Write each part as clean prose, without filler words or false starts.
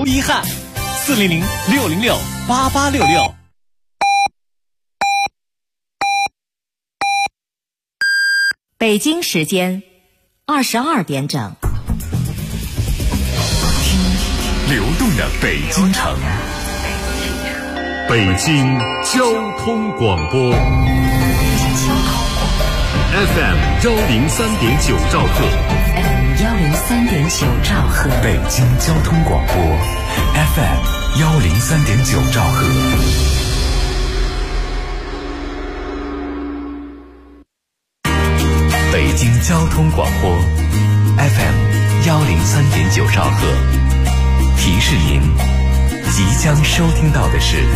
无遗憾。400-606-8866。 北京时间22点整。 流动的北京城，北京交通广播 FM 103.9兆赫 103.9兆赫， 北京交通广播 FM 103.9兆赫。北京交通广播 FM 103.9兆赫。提示您，即将收听到的是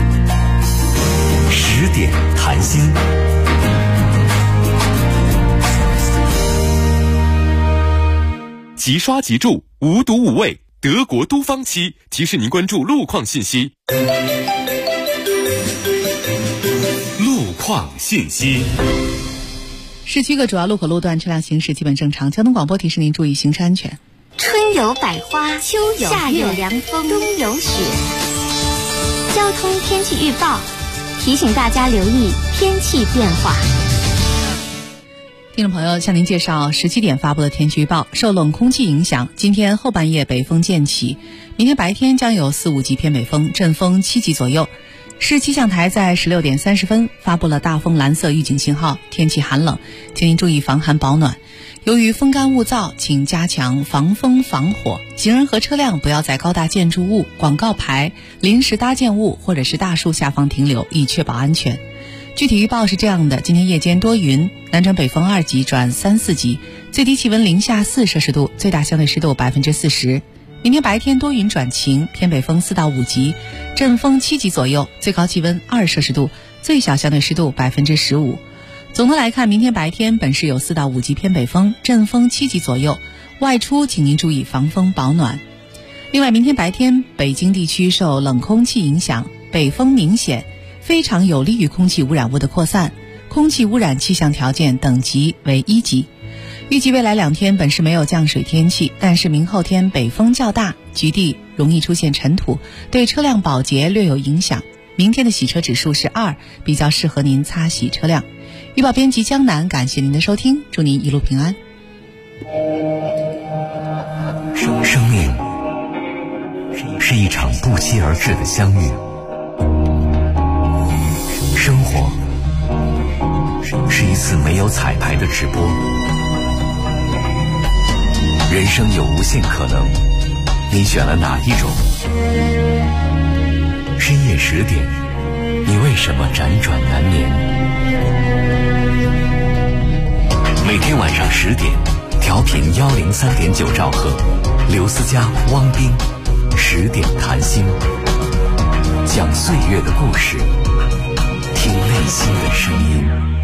10点谈心。 即刷即住，无毒无味，德国都方漆提示您关注路况信息。路况信息。 市区各主要路口路段车辆行驶基本正常，交通广播提示您注意行车安全。 春有百花，秋有夏有凉风，冬有雪。交通天气预报提醒大家留意天气变化。 听众朋友，向您介绍17点发布的天气预报。受冷空气影响，今天后半夜北风渐起，明天白天将有4、5级偏北风，阵风7级左右。市气象台在16点30分发布了大风蓝色预警信号，天气寒冷，请您注意防寒保暖。由于风干物燥，请加强防风防火，行人和车辆不要在高大建筑物、广告牌、临时搭建物或者是大树下方停留，以确保安全。具体预报是这样的：今天夜间多云，南转北风2级转3、4级，最低气温零下4摄氏度，最大相对湿度40%。明天白天多云转晴，偏北风4到5级，阵风7级左右，最高气温2摄氏度，最小相对湿度15%。总的来看，明天白天本市有4到5级偏北风，阵风7级左右，外出请您注意防风保暖。另外，明天白天北京地区受冷空气影响，北风明显，非常有利于空气污染物的扩散，空气污染气象条件等级为1级。预计未来2天本市没有降水天气，但是明后天北风较大，局地容易出现尘土，对车辆保洁略有影响。明天的洗车指数是2，比较适合您擦洗车辆。预报编辑江南，感谢您的收听，祝您一路平安。 生命是一场不期而至的相遇，生活是一次没有彩排的直播，人生有无限可能，你选了哪一种？深夜10点，你为什么辗转难眠？每天晚上10点，调频103.9兆赫，刘思佳、汪斌10点谈心，讲岁月的故事，听内心的声音。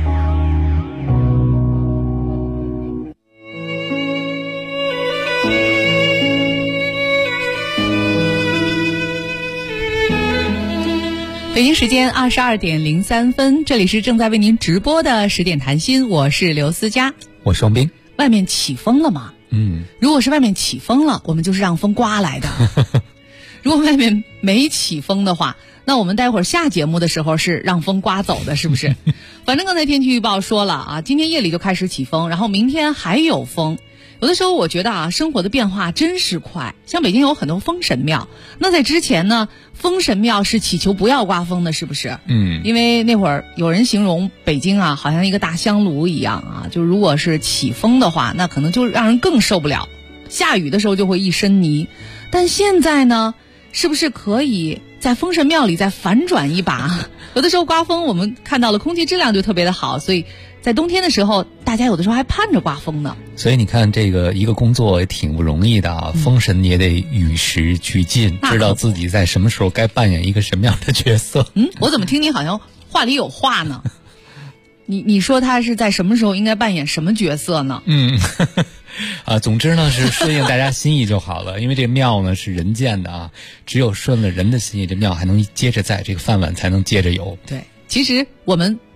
北京时间22点03分，这里是正在为您直播的10点谈心，我是刘思佳， 我是王斌。 外面起风了吗？如果是外面起风了，我们就是让风刮来的。如果外面没起风的话，那我们待会儿下节目的时候是让风刮走的，是不是？反正刚才天气预报说了啊，今天夜里就开始起风，然后明天还有风。有的时候我觉得啊，生活的变化真是快。像北京有很多风神庙，那在之前呢，风神庙是祈求不要刮风的，是不是？因为那会儿有人形容北京啊，好像一个大香炉一样啊，就如果是起风的话，那可能就让人更受不了。下雨的时候就会一身泥。但现在呢，是不是可以在风神庙里再反转一把？有的时候刮风，我们看到了空气质量就特别的好，所以在冬天的时候，大家有的时候还盼着刮风呢。 所以你看，这个一个工作也挺不容易的啊。风神你也得与时俱进，知道自己在什么时候该扮演一个什么样的角色。 我怎么听你好像话里有话呢？你说他是在什么时候应该扮演什么角色呢？ 总之呢是顺应大家心意就好了，因为这庙呢是人建的啊，只有顺了人的心意，这庙还能接着在，这个饭碗才能接着有。 对，其实我们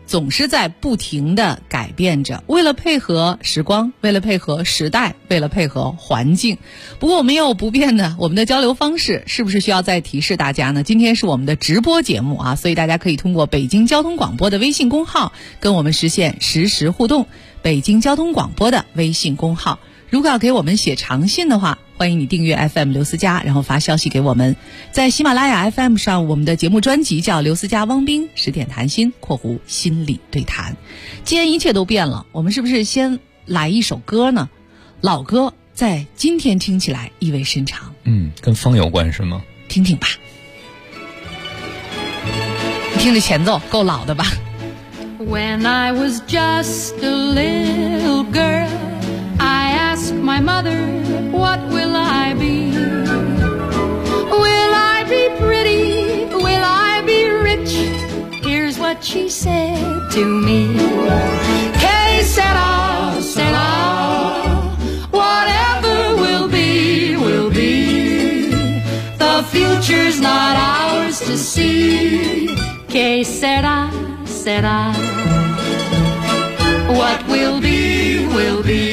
总是在不停地改变着，为了配合时光，为了配合时代，为了配合环境。不过我们也有不变的我们的交流方式，是不是需要再提示大家呢？今天是我们的直播节目啊，所以大家可以通过北京交通广播的微信公号跟我们实现实时互动。北京交通广播的微信公号，如果要给我们写长信的话，欢迎你订阅 FM 刘思佳，然后发消息给我们。在喜马拉雅 FM 上，我们的节目专辑叫刘思佳汪冰10点谈心（心理对谈）。既然一切都变了，我们是不是先来一首歌呢？老歌在今天听起来意味深长。 跟风有关是吗？ 听听吧。你听着前奏够老的吧？ When I was just a little girl, I asked my mother, what will I be? Will I be pretty? Will I be rich? Here's what she said to me. Que sera, sera, whatever will be, will be. The future's not ours to see. Que sera, sera, what will be, will be.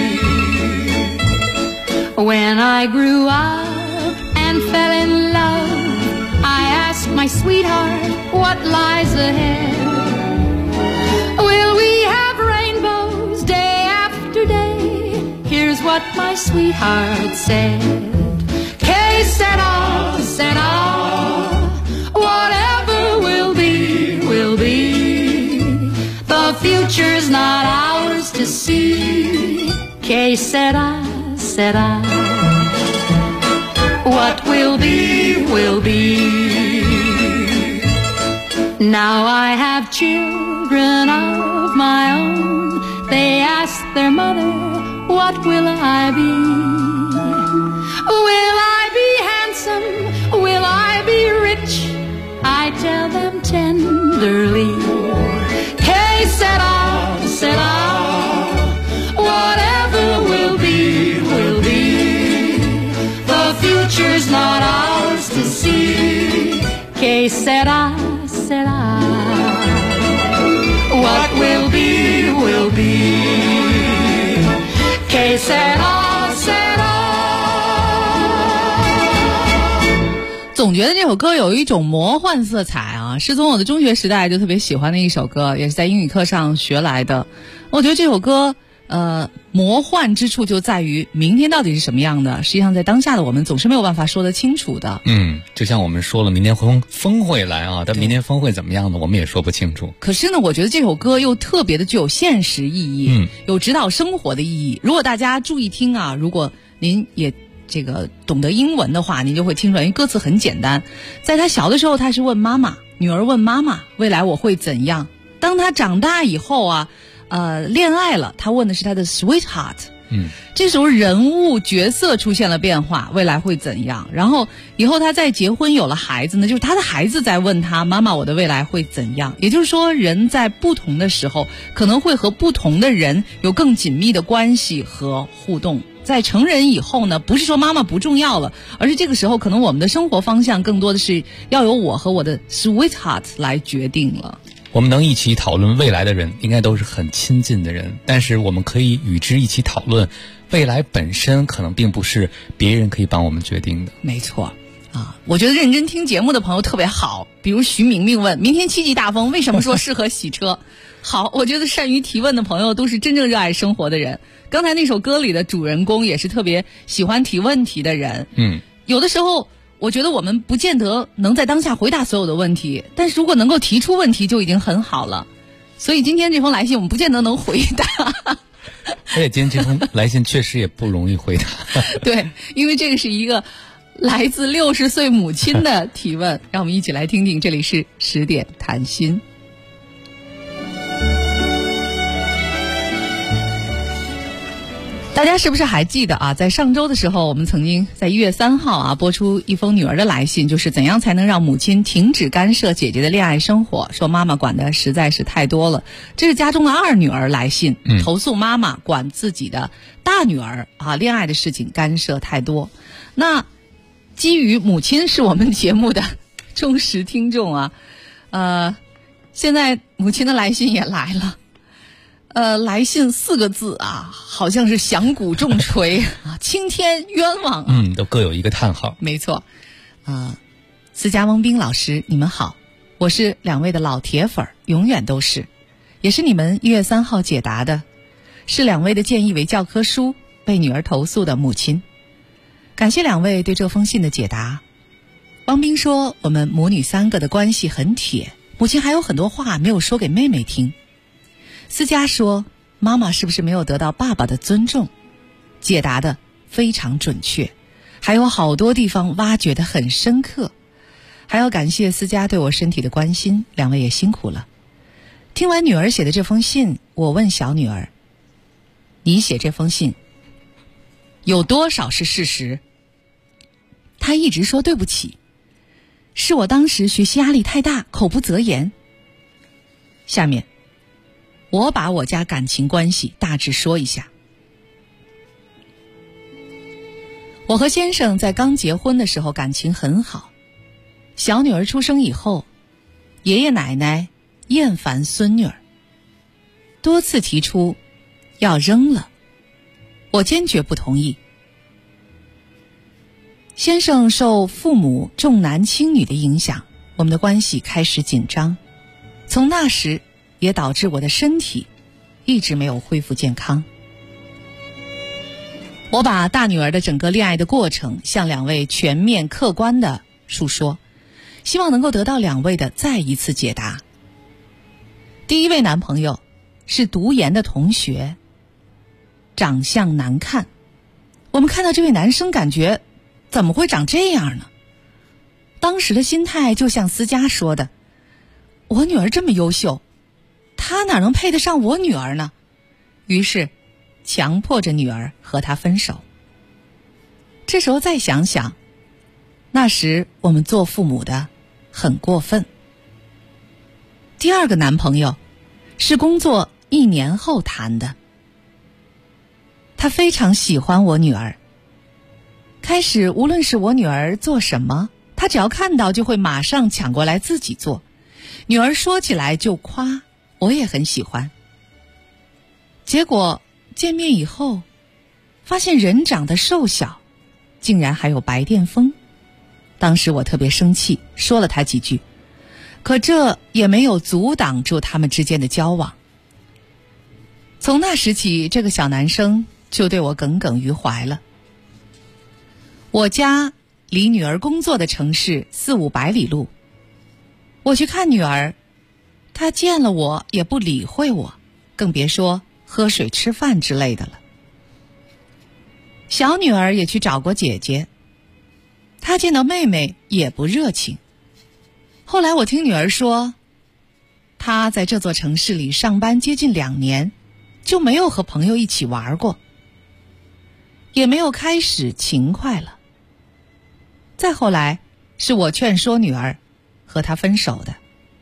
When I grew up and fell in love, I asked my sweetheart, what lies ahead? Will we have rainbows day after day? Here's what my sweetheart said. Que sera, sera, whatever will be, will be. The future's not ours to see. Que sera, sera, what will be, will be. Now I have children of my own. They ask their mother, what will I be? Will I be handsome? Will I be rich? I tell them tenderly. Que sera, sera, whatever will be, will be. The future's not ours to see. Que sera, sera, what will be, will be. Que sera, sera。 总觉得这首歌有一种魔幻色彩啊，是从我的中学时代就特别喜欢的一首歌，也是在英语课上学来的。我觉得这首歌魔幻之处就在于明天到底是什么样的，实际上在当下的我们总是没有办法说得清楚的。 就像我们说了明天风会来啊，但明天风会怎么样呢，我们也说不清楚。 可是呢，我觉得这首歌又特别的具有现实意义，有指导生活的意义。如果大家注意听啊，如果您也这个懂得英文的话，您就会听出来，因为歌词很简单。在他小的时候，他是问妈妈，女儿问妈妈，未来我会怎样？当他长大以后啊，恋爱了，他问的是他的 sweetheart。这时候人物角色出现了变化，未来会怎样？然后以后他再结婚有了孩子呢，就是他的孩子在问他，妈妈，我的未来会怎样？也就是说，人在不同的时候，可能会和不同的人有更紧密的关系和互动。在成人以后呢，不是说妈妈不重要了，而是这个时候可能我们的生活方向更多的是要由我和我的 sweetheart 来决定了。 我们能一起讨论未来的人，应该都是很亲近的人，但是我们可以与之一起讨论未来本身，可能并不是别人可以帮我们决定的。 没错啊，我觉得认真听节目的朋友特别好，比如徐明明问明天7级大风为什么说适合洗车？好，我觉得善于提问的朋友都是真正热爱生活的人。刚才那首歌里的主人公也是特别喜欢提问题的人。有的时候我觉得我们不见得能在当下回答所有的问题，但是如果能够提出问题就已经很好了。所以今天这封来信我们不见得能回答。 而且今天这封来信确实也不容易回答。 对，因为这个是一个来自60岁母亲的提问，让我们一起来听听。这里是10点谈心。大家是不是还记得啊，在上周的时候，我们曾经在1月3号啊播出一封女儿的来信，就是怎样才能让母亲停止干涉姐姐的恋爱生活，说妈妈管的实在是太多了。这是家中的2女儿来信，投诉妈妈管自己的大女儿啊恋爱的事情干涉太多。那基于母亲是我们节目的忠实听众啊， 现在母亲的来信也来了，来信4个字啊，好像是响鼓重锤啊，青天冤枉啊， 都各有一个叹号。 没错，思佳、翁斌老师，你们好，我是2位的老铁粉，永远都是，也是你们1月3号解答的，是2位的建议为教科书，被女儿投诉的母亲。感谢2位对这封信的解答。汪斌说，我们母女3个的关系很铁，母亲还有很多话没有说给妹妹听。思佳说，妈妈是不是没有得到爸爸的尊重？解答的非常准确，还有好多地方挖掘得很深刻。还要感谢思佳对我身体的关心，2位也辛苦了。听完女儿写的这封信，我问小女儿，你写这封信有多少是事实？她一直说对不起，是我当时学习压力太大，口不择言。下面我把我家感情关系大致说一下。我和先生在刚结婚的时候感情很好，小女儿出生以后，爷爷奶奶厌烦孙女儿，多次提出要扔了，我坚决不同意。先生受父母重男轻女的影响，我们的关系开始紧张，从那时也导致我的身体一直没有恢复健康。我把大女儿的整个恋爱的过程向2位全面客观的述说，希望能够得到2位的再一次解答。第一位男朋友是读研的同学，长相难看，我们看到这位男生感觉怎么会长这样呢？当时的心态就像思佳说的，我女儿这么优秀，她哪能配得上我女儿呢？于是强迫着女儿和他分手。这时候再想想，那时我们做父母的很过分。第二个男朋友是工作1年后谈的，他非常喜欢我女儿，开始无论是我女儿做什么，他只要看到就会马上抢过来自己做，女儿说起来就夸，我也很喜欢。结果见面以后，发现人长得瘦小，竟然还有白癜风。当时我特别生气，说了他几句，可这也没有阻挡住他们之间的交往。从那时起，这个小男生就对我耿耿于怀了。我家离女儿工作的城市400-500里路，我去看女儿，她见了我也不理会我，更别说喝水吃饭之类的了。小女儿也去找过姐姐，她见到妹妹也不热情。后来我听女儿说，她在这座城市里上班接近2年，就没有和朋友一起玩过，也没有开始勤快了。再后来是我劝说女儿和他分手的。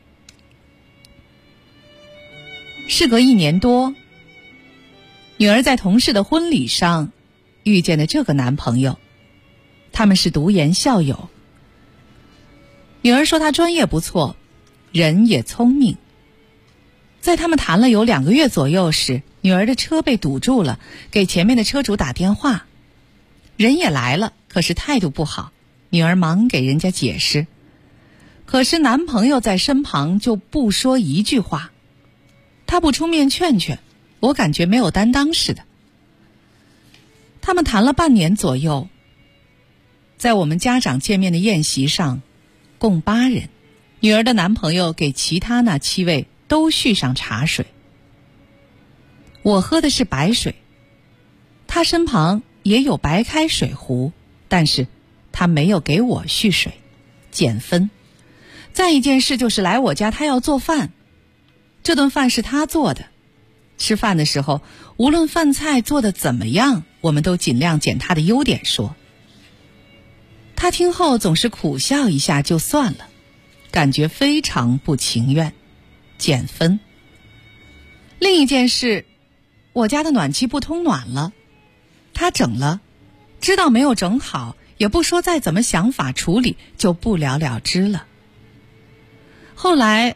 事隔1年多，女儿在同事的婚礼上遇见了这个男朋友，他们是读研校友。女儿说他专业不错，人也聪明。在他们谈了有2个月左右时，女儿的车被堵住了，给前面的车主打电话，人也来了，可是态度不好，女儿忙给人家解释，可是男朋友在身旁就不说一句话，他不出面劝劝，我感觉没有担当似的。他们谈了半年左右，在我们家长见面的宴席上，共8人，女儿的男朋友给其他那7位都续上茶水。我喝的是白水，他身旁也有白开水壶，但是他没有给我续水，减分。再一件事就是来我家他要做饭，这顿饭是他做的，吃饭的时候无论饭菜做得怎么样，我们都尽量捡他的优点说。他听后总是苦笑一下就算了，感觉非常不情愿，减分。另一件事，我家的暖气不通暖了，他整了，知道没有整好，也不说再怎么想法处理，就不了了之了。后来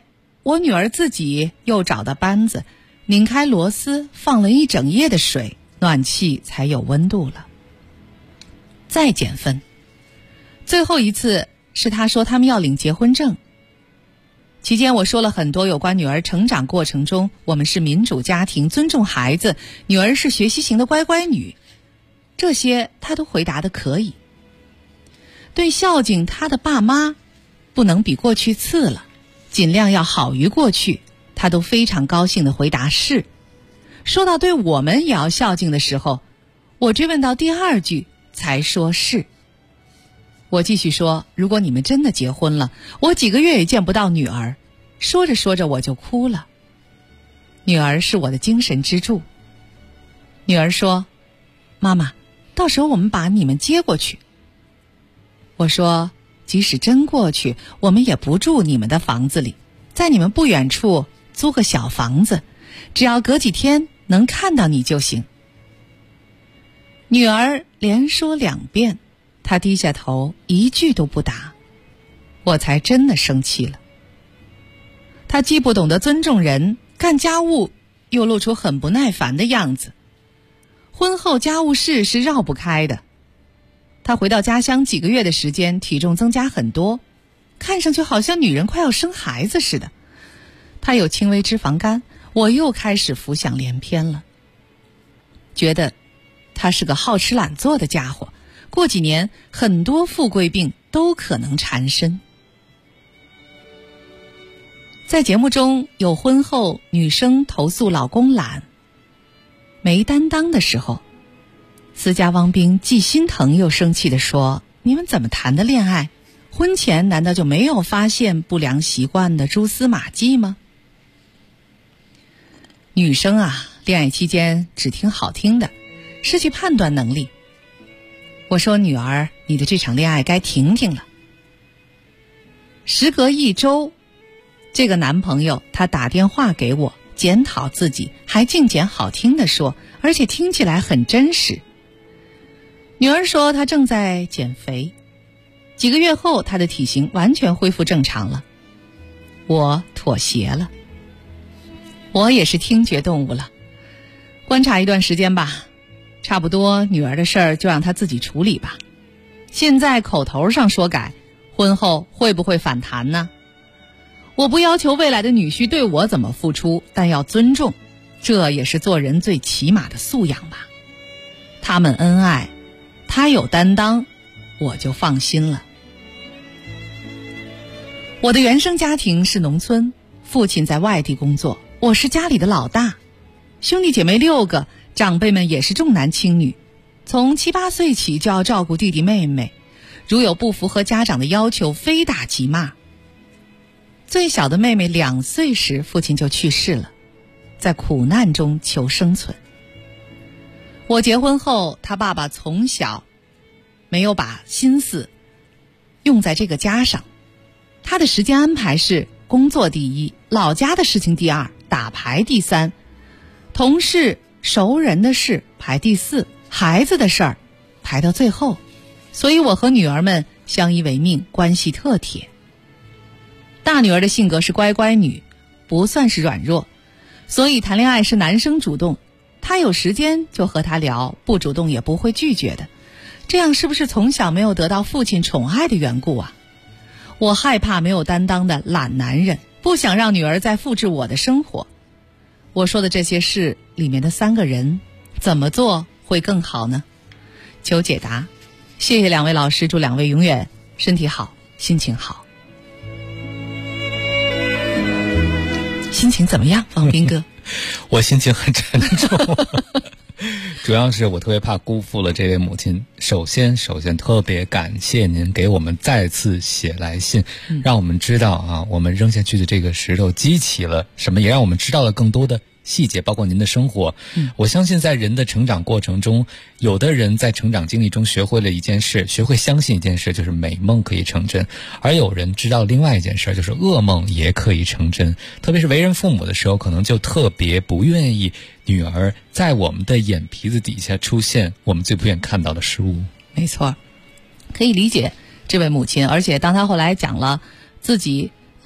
我女儿自己又找到扳子，拧开螺丝，放了一整夜的水，暖气才有温度了。再减分，最后一次是她说他们要领结婚证。期间我说了很多有关女儿成长过程中，我们是民主家庭，尊重孩子，女儿是学习型的乖乖女，这些她都回答的可以。对孝敬她的爸妈，不能比过去次了，尽量要好于过去，她都非常高兴地回答是。说到对我们也要孝敬的时候，我追问到第2句才说是。我继续说，如果你们真的结婚了，我几个月也见不到女儿。说着说着我就哭了。女儿是我的精神支柱。女儿说，妈妈，到时候我们把你们接过去。我说，即使真过去，我们也不住你们的房子里，在你们不远处租个小房子，只要隔几天能看到你就行。女儿连说2遍，她低下头一句都不答，我才真的生气了。她既不懂得尊重人，干家务又露出很不耐烦的样子。婚后家务事是绕不开的。她回到家乡几个月的时间，体重增加很多，看上去好像女人快要生孩子似的。她有轻微脂肪肝，我又开始浮想联翩了，觉得她是个好吃懒做的家伙，过几年很多富贵病都可能缠身。在节目中有婚后女生投诉老公懒没担当的时候，私家汪冰既心疼又生气地说，你们怎么谈的恋爱？婚前难道就没有发现不良习惯的蛛丝马迹吗？女生啊，恋爱期间只听好听的，失去判断能力。我说，女儿，你的这场恋爱该停停了。时隔1周，这个男朋友他打电话给我检讨自己，还尽简好听地说，而且听起来很真实。女儿说她正在减肥，几个月后她的体型完全恢复正常了。我妥协了。我也是听觉动物了，观察一段时间吧，差不多女儿的事儿就让她自己处理吧。现在口头上说改，婚后会不会反弹呢？我不要求未来的女婿对我怎么付出，但要尊重，这也是做人最起码的素养吧。他们恩爱，他有担当，我就放心了。我的原生家庭是农村，父亲在外地工作，我是家里的老大，兄弟姐妹6个，长辈们也是重男轻女，从7、8岁起就要照顾弟弟妹妹，如有不符合家长的要求，非打即骂。最小的妹妹2岁时，父亲就去世了，在苦难中求生存。我结婚后，他爸爸从小没有把心思用在这个家上，他的时间安排是工作第1，老家的事情第2，打牌第3，同事熟人的事排第4，孩子的事儿排到最后。所以我和女儿们相依为命，关系特铁。大女儿的性格是乖乖女，不算是软弱，所以谈恋爱是男生主动，他有时间就和他聊，不主动也不会拒绝的。这样是不是从小没有得到父亲宠爱的缘故啊？我害怕没有担当的懒男人，不想让女儿再复制我的生活。我说的这些事里面的3个人，怎么做会更好呢？求解答。谢谢2位老师，祝2位永远身体好，心情好。心情怎么样，汪斌哥？ 我心情很沉重主要是我特别怕辜负了这位母亲。首先特别感谢您给我们再次写来信，让我们知道啊，我们扔下去的这个石头激起了什么，也让我们知道了更多的细节，包括您的生活。我相信在人的成长过程中，有的人在成长经历中学会了一件事，学会相信一件事，就是美梦可以成真，而有人知道另外一件事，就是噩梦也可以成真。特别是为人父母的时候，可能就特别不愿意女儿在我们的眼皮子底下出现我们最不愿看到的事物。 没错，可以理解这位母亲。而且当她后来讲了自己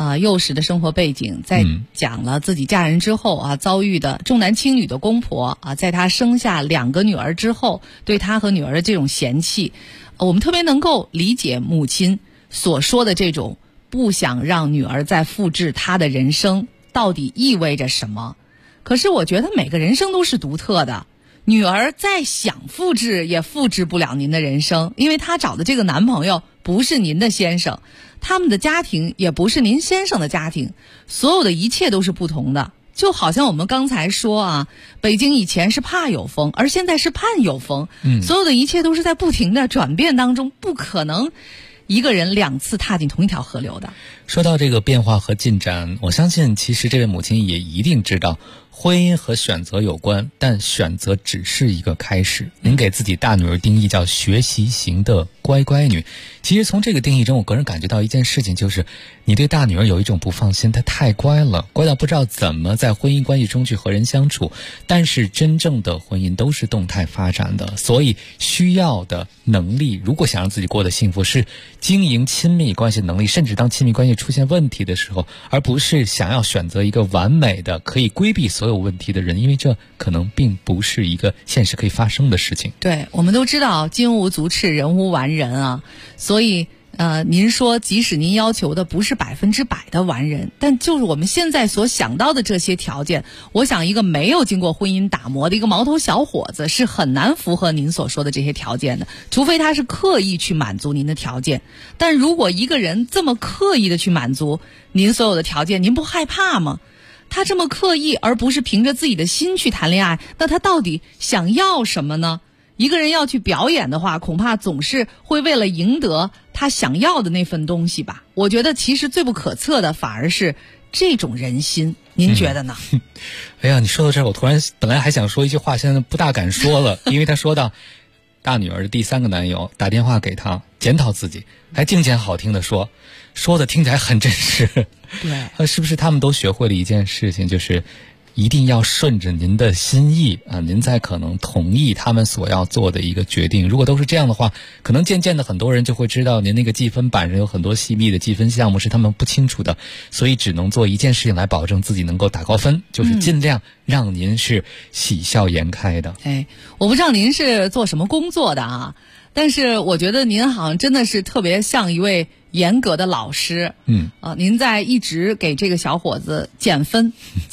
幼时的生活背景，在讲了自己嫁人之后啊遭遇的重男轻女的公婆啊，在她生下2个女儿之后，对她和女儿的这种嫌弃，我们特别能够理解母亲所说的这种不想让女儿再复制她的人生到底意味着什么。可是我觉得每个人生都是独特的，女儿再想复制也复制不了您的人生，因为她找的这个男朋友不是您的先生，他们的家庭也不是您先生的家庭，所有的一切都是不同的。就好像我们刚才说啊，北京以前是怕有风，而现在是盼有风，所有的一切都是在不停的转变当中，不可能一个人2次踏进同一条河流的。 说到这个变化和进展，我相信其实这位母亲也一定知道婚姻和选择有关，但选择只是一个开始。您给自己大女儿定义叫学习型的乖乖女，其实从这个定义中，我个人感觉到一件事情，就是你对大女儿有一种不放心，她太乖了，乖到不知道怎么在婚姻关系中去和人相处。但是真正的婚姻都是动态发展的，所以需要的能力，如果想让自己过得幸福，是经营亲密关系能力，甚至当亲密关系出现问题的时候，而不是想要选择一个完美的可以规避所有问题的人，因为这可能并不是一个现实可以发生的事情。 对，我们都知道金无足赤，人无完人啊，所以您说即使您要求的不是100%的完人，但就是我们现在所想到的这些条件，我想一个没有经过婚姻打磨的一个毛头小伙子是很难符合您所说的这些条件的，除非他是刻意去满足您的条件。但如果一个人这么刻意的去满足您所有的条件，您不害怕吗？他这么刻意而不是凭着自己的心去谈恋爱，那他到底想要什么呢？一个人要去表演的话，恐怕总是会为了赢得他想要的那份东西吧。我觉得其实最不可测的反而是这种人心，您觉得呢？ 哎呀，你说到这儿，我突然本来还想说一句话，现在不大敢说了，因为他说到大女儿的第3个男友打电话给他检讨自己，还精简好听的说的听起来很真实。 对， 是不是他们都学会了一件事情，就是一定要顺着您的心意啊，您才可能同意他们所要做的一个决定。如果都是这样的话，可能渐渐的很多人就会知道您那个计分板上有很多细密的计分项目是他们不清楚的，所以只能做一件事情来保证自己能够打高分，就是尽量让您是喜笑颜开的。 我不知道您是做什么工作的啊，但是我觉得您好像真的是特别像一位严格的老师。您在一直给这个小伙子减分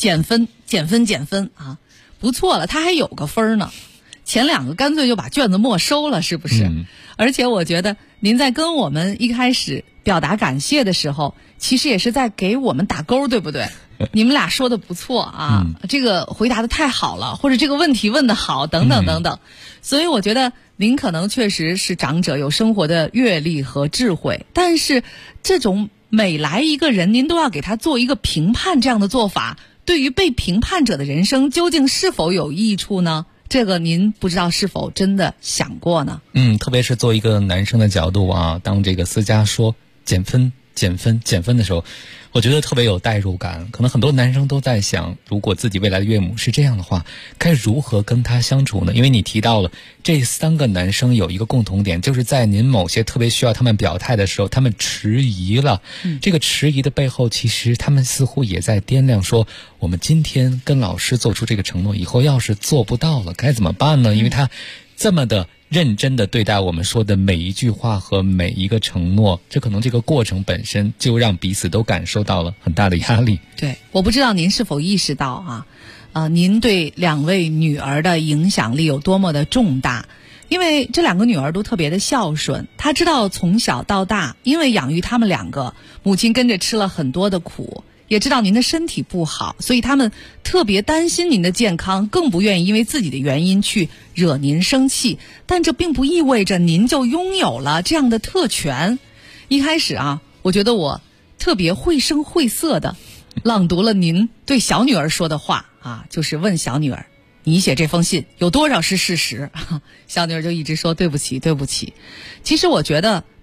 啊，不错了，他还有个分呢。前2个干脆就把卷子没收了，是不是？而且我觉得您在跟我们一开始表达感谢的时候，其实也是在给我们打勾，对不对？你们俩说的不错啊，这个回答的太好了，或者这个问题问得好，等等等等。所以我觉得您可能确实是长者，有生活的阅历和智慧，但是这种每来一个人您都要给他做一个评判，这样的做法对于被评判者的人生究竟是否有益处呢？这个您不知道是否真的想过呢？ 特别是做一个男生的角度啊，当这个思佳说减分的时候，我觉得特别有代入感。可能很多男生都在想，如果自己未来的岳母是这样的话，该如何跟他相处呢？因为你提到了这3个男生有一个共同点，就是在您某些特别需要他们表态的时候，他们迟疑了。这个迟疑的背后，其实他们似乎也在掂量说，我们今天跟老师做出这个承诺，以后要是做不到了该怎么办呢？因为他这么的认真的对待我们说的每一句话和每一个承诺，这可能这个过程本身就让彼此都感受到了很大的压力。 对，我不知道您是否意识到您对2位女儿的影响力有多么的重大。因为这2个女儿都特别的孝顺，她知道从小到大，因为养育她们2个，母亲跟着吃了很多的苦，也知道您的身体不好，所以他们特别担心您的健康，更不愿意因为自己的原因去惹您生气。但这并不意味着您就拥有了这样的特权。一开始我觉得我特别绘声绘色的朗读了您对小女儿说的话就是问小女儿，你写这封信有多少是事实？小女儿就一直说对不起。其实我觉得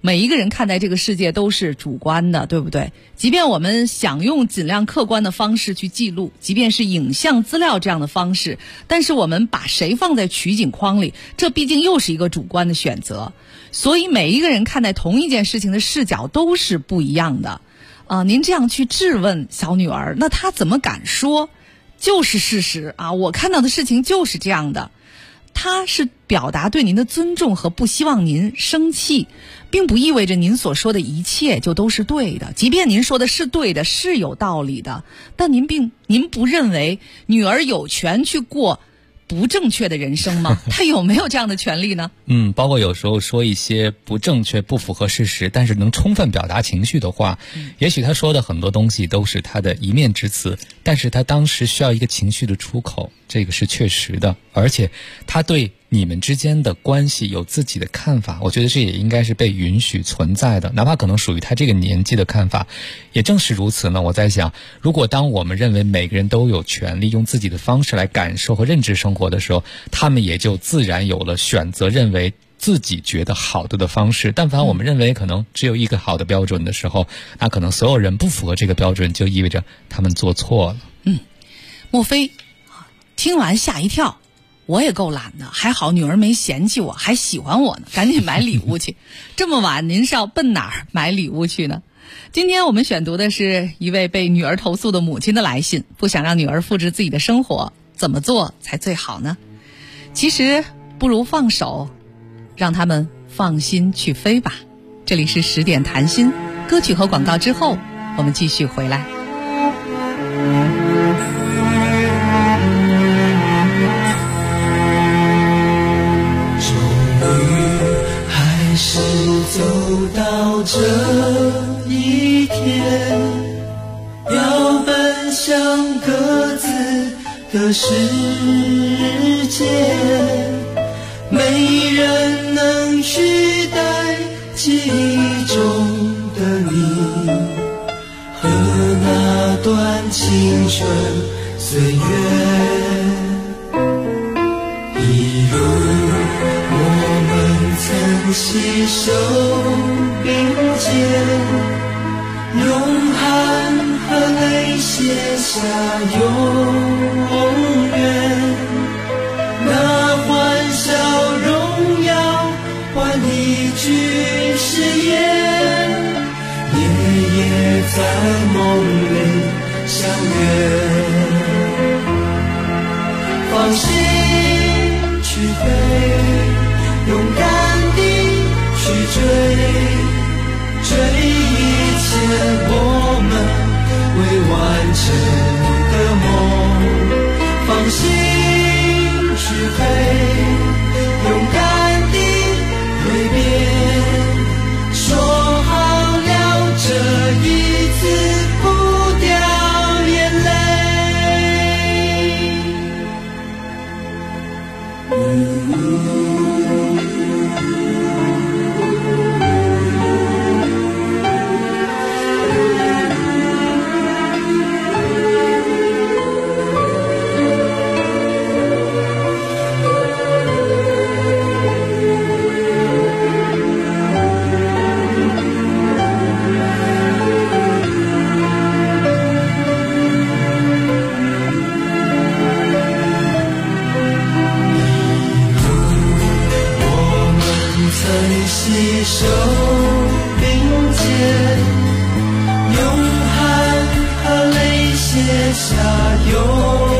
每一个人看待这个世界都是主观的，对不对？即便我们想用尽量客观的方式去记录，即便是影像资料这样的方式，但是我们把谁放在取景框里，这毕竟又是一个主观的选择。所以每一个人看待同一件事情的视角都是不一样的。您这样去质问小女儿，那她怎么敢说就是事实啊？我看到的事情就是这样的。他是表达对您的尊重和不希望您生气，并不意味着您所说的一切就都是对的。即便您说的是对的，是有道理的，但您不认为女儿有权去过不正确的人生吗？她有没有这样的权利呢？ 包括有时候说一些不正确、不符合事实，但是能充分表达情绪的话，也许他说的很多东西都是他的一面之词，但是他当时需要一个情绪的出口，这个是确实的。而且他对你们之间的关系有自己的看法，我觉得这也应该是被允许存在的，哪怕可能属于他这个年纪的看法。也正是如此呢，我在想，如果当我们认为每个人都有权利用自己的方式来感受和认知生活的时候，他们也就自然有了选择认为自己觉得好的方式。但凡我们认为可能只有一个好的标准的时候，那可能所有人不符合这个标准，就意味着他们做错了。 莫非听完吓一跳，我也够懒的，还好女儿没嫌弃我，还喜欢我呢，赶紧买礼物去。这么晚您是要奔哪儿买礼物去呢？今天我们选读的是一位被女儿投诉的母亲的来信，不想让女儿复制自己的生活，怎么做才最好呢？其实不如放手，让他们放心去飞吧。这里是10点谈心，歌曲和广告之后我们继续回来。 是走到这一天，要奔向各自的世界，没人能取代记忆中的你和那段青春岁月。一路曾携手并肩，用汗和泪写下永远，那欢笑荣耀换一句誓言，夜夜在梦里相约。放心去飞，勇敢地去追一切我们未完成的梦。放心去飞，勇敢地挥别，说好了这一次不掉眼泪。携手并肩，用汗和泪写下永